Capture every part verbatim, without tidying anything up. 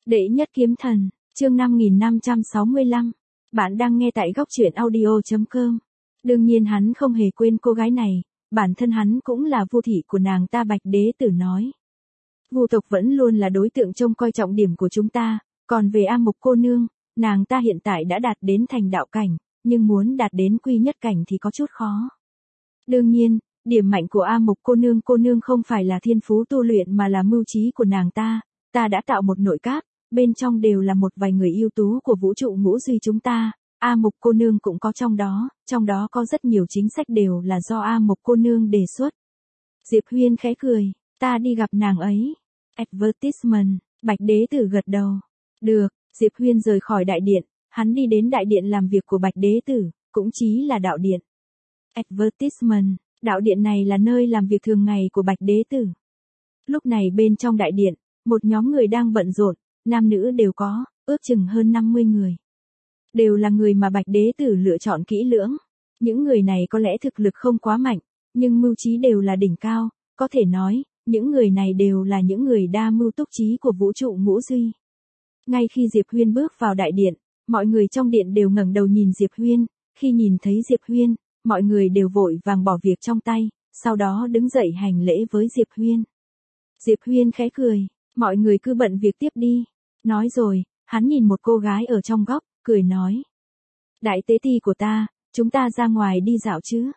Đệ nhất kiếm thần, chương năm nghìn năm trăm sáu mươi lăm. Bạn đang nghe tại góc truyện audio chấm com. Đương nhiên hắn không hề quên cô gái này, bản thân hắn cũng là Vu thị của nàng ta. Bạch Đế Tử nói. Vu tộc vẫn luôn là đối tượng trông coi trọng điểm của chúng ta, còn về A Mục cô nương, nàng ta hiện tại đã đạt đến thành đạo cảnh, nhưng muốn đạt đến quy nhất cảnh thì có chút khó. Đương nhiên, điểm mạnh của A Mục cô nương cô nương không phải là thiên phú tu luyện mà là mưu trí của nàng ta. Ta đã tạo một nội các, bên trong đều là một vài người ưu tú của vũ trụ ngũ duy chúng ta. A Mục cô nương cũng có trong đó, trong đó có rất nhiều chính sách đều là do A Mục cô nương đề xuất. Diệp Huyên khẽ cười, ta đi gặp nàng ấy. Advertisement, Bạch Đế Tử gật đầu. Được, Diệp Huyên rời khỏi đại điện, hắn đi đến đại điện làm việc của Bạch Đế Tử, cũng chí là đạo điện. Advertisement, đạo điện này là nơi làm việc thường ngày của Bạch Đế Tử. Lúc này bên trong đại điện, một nhóm người đang bận rộn, nam nữ đều có, ước chừng hơn năm mươi người. Đều là người mà Bạch Đế Tử lựa chọn kỹ lưỡng. Những người này có lẽ thực lực không quá mạnh, nhưng mưu trí đều là đỉnh cao, có thể nói, những người này đều là những người đa mưu túc trí của vũ trụ ngũ duy. Ngay khi Diệp Huyên bước vào đại điện, mọi người trong điện đều ngẩng đầu nhìn Diệp Huyên, khi nhìn thấy Diệp Huyên, mọi người đều vội vàng bỏ việc trong tay, sau đó đứng dậy hành lễ với Diệp Huyên. Diệp Huyên khẽ cười, mọi người cứ bận việc tiếp đi. Nói rồi, hắn nhìn một cô gái ở trong góc, cười nói. Đại tế ti của ta, chúng ta ra ngoài đi dạo chứ?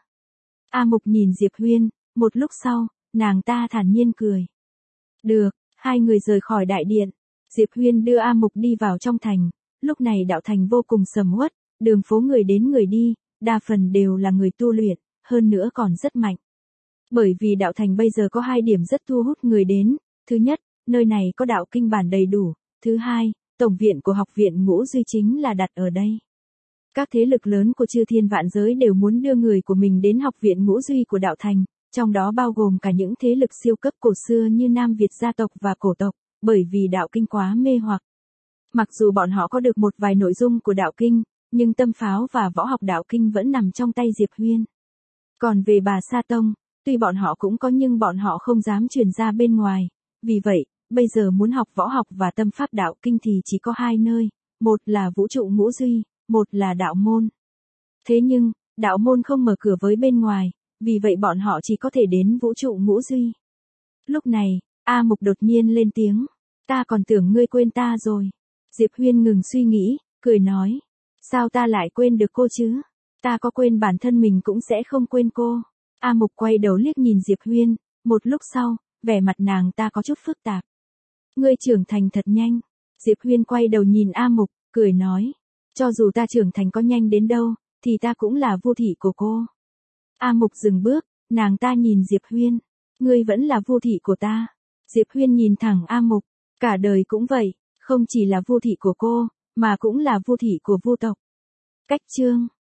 A Mục nhìn Diệp Huyên, một lúc sau, nàng ta thản nhiên cười. Được, hai người rời khỏi đại điện. Diệp Huyên đưa A Mục đi vào trong thành, lúc này đạo thành vô cùng sầm uất, đường phố người đến người đi, đa phần đều là người tu luyện, hơn nữa còn rất mạnh. Bởi vì đạo thành bây giờ có hai điểm rất thu hút người đến, thứ nhất, nơi này có đạo kinh bản đầy đủ, thứ hai, tổng viện của học viện ngũ duy chính là đặt ở đây. Các thế lực lớn của chư thiên vạn giới đều muốn đưa người của mình đến học viện ngũ duy của đạo thành, trong đó bao gồm cả những thế lực siêu cấp cổ xưa như Nam Việt gia tộc và cổ tộc, bởi vì đạo kinh quá mê hoặc. Mặc dù bọn họ có được một vài nội dung của đạo kinh, nhưng tâm pháo và võ học đạo kinh vẫn nằm trong tay Diệp Huyên. Còn về Bà Sa Tông, tuy bọn họ cũng có nhưng bọn họ không dám truyền ra bên ngoài, vì vậy, bây giờ muốn học võ học và tâm pháp đạo kinh thì chỉ có hai nơi, một là vũ trụ ngũ duy, một là đạo môn. Thế nhưng, đạo môn không mở cửa với bên ngoài, vì vậy bọn họ chỉ có thể đến vũ trụ ngũ duy. Lúc này, A Mục đột nhiên lên tiếng, ta còn tưởng ngươi quên ta rồi. Diệp Huyên ngừng suy nghĩ, cười nói, sao ta lại quên được cô chứ? Ta có quên bản thân mình cũng sẽ không quên cô. A Mục quay đầu liếc nhìn Diệp Huyên, một lúc sau, vẻ mặt nàng ta có chút phức tạp. Ngươi trưởng thành thật nhanh. Diệp Huyên quay đầu nhìn A Mục, cười nói, cho dù ta trưởng thành có nhanh đến đâu, thì ta cũng là Vu thị của cô. A Mục dừng bước, nàng ta nhìn Diệp Huyên, ngươi vẫn là Vu thị của ta. Diệp Huyên nhìn thẳng A Mục, cả đời cũng vậy, không chỉ là Vu thị của cô, mà cũng là Vu thị của Vu tộc. Cách chương